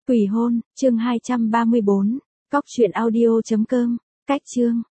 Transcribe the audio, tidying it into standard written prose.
Quỷ hôn, chương 234, cóc truyện audio.com, cách chương.